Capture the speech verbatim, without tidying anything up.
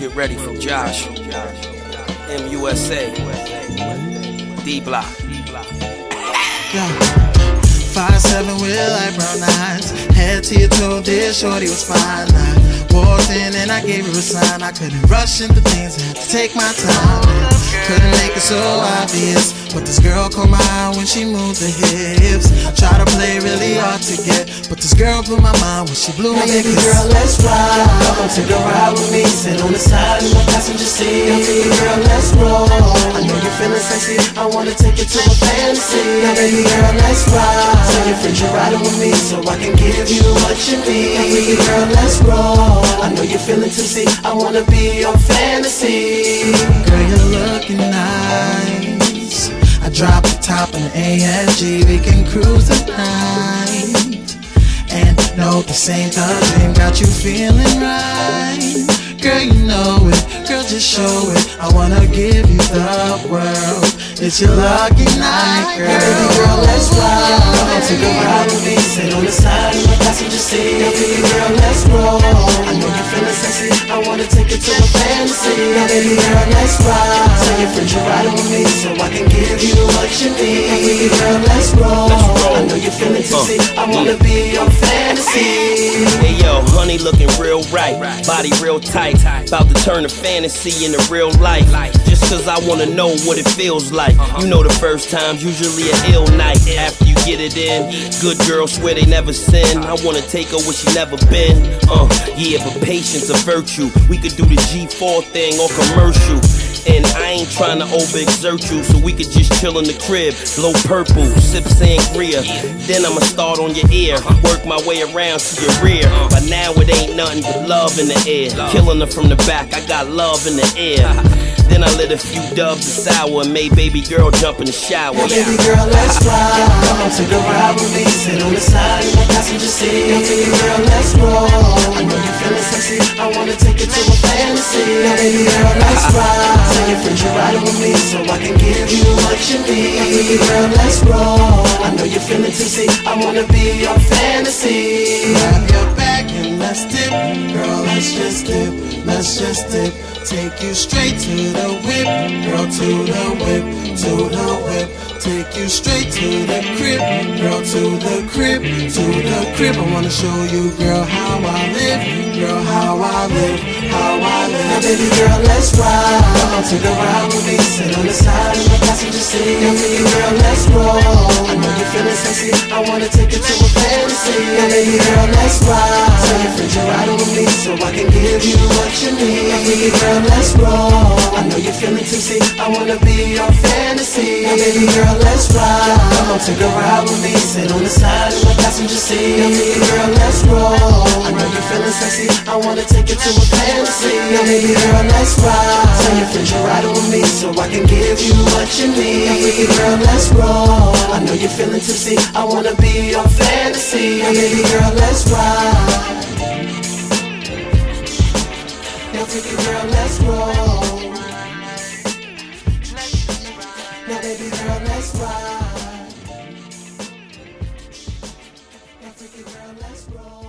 get ready for Josh. M U S A. D-Block. Yeah. Five seven with light brown eyes, head to your toe, dear shorty was fine. I walked in and I gave her a sign. I couldn't rush into things, I had to take my time. And couldn't make it so obvious, but this girl caught my eye when she moved the hips. Try to play really hard to get, but this girl blew my mind when she blew me a Baby kiss. girl, let's ride. Come take a ride with me. Sit on the side in the passenger seat. Baby girl, let's roll. I know you're feeling sexy. I wanna take you to a fantasy. Now, baby girl, let's ride. Tell your friends you're riding with me, so I can give you what you need. Now, baby girl, let's roll. I know you're feeling tipsy. I wanna be your fantasy. Girl, you're looking nice. I drop the top in the A M G. We can cruise tonight. And no, this ain't the dream. Got you feeling right. Girl, you know it. Girl, just show it. I wanna give you the world. It's your lucky night, girl. Baby girl, let's ride. Come on, take a ride with me. Sit on the side in the passenger seat. Now, baby girl, let's roll. I know you're feeling sexy. I wanna take you to a fantasy. Now, baby girl, let's ride. Tell your friends you're riding with me, so I can give you what you need. Now, baby girl, let's roll. I know you're feeling tipsy. I wanna be your fantasy. Hey yo, honey looking real right, body real tight, about to turn a fantasy into real life. Just cause I wanna know what it feels like. You know the first time's usually an ill night. After you get it in, good girls swear they never sin. I wanna take her where she never been. Uh, yeah, but patience a virtue. We could do the G four thing or commercial. And I ain't tryna overexert you, so we could just chill in the crib, blow purple, sip sangria. Then I'ma start on your ear, work my way around to your rear. But now it ain't nothing but love in the air. Killing her from the back, I got love in the air. Then I lit a few dubs of sour and made baby girl jump in the shower. Now, baby girl, let's ride. Come on, take a ride with me. Sit on the side in the passenger seat. Now, baby girl, let's roll. I know you're feeling sexy. I wanna take you to a fantasy. Now, baby girl, let's ride. Tell your friends you're riding with me, so I can give you what you need. Now, baby girl, let's roll. I know you're feeling tipsy. I wanna be your fantasy. Grab your back and let's dip. Girl, let's just dip. Let's just dip. Take you straight to the whip. Girl, to the whip. To the whip. Take you straight to the crib. Girl, to the crib. To the crib. I wanna show you, girl, how I live. Girl, how I live. How I live. Now, baby girl, let's ride. Come on, take a ride with me. Sit on the side in the passenger seat. Now, baby girl, let's roll. I know you're feeling sexy. I wanna take you to a fantasy. Now, baby girl, let's ride. Tell your friends you're riding with me, so I can give you what you need. Now, baby girl, let's roll. I know you're feeling tipsy. I wanna be your fantasy. Now, baby girl, let's ride. Come on, take a ride with me. Sit on the side in the passenger seat. Now, baby girl, let's roll. I know you're feeling sexy. I wanna take you to a fantasy. Now, baby girl, let's ride. Tell your friends you're riding with me, so I can give you what you need. Now, baby girl, let's roll. I know you're feeling tipsy. I wanna be your fantasy. Now, baby girl, let's ride. Now, baby girl, let's roll. Now, baby girl, let's ride. Now, baby girl, let's roll.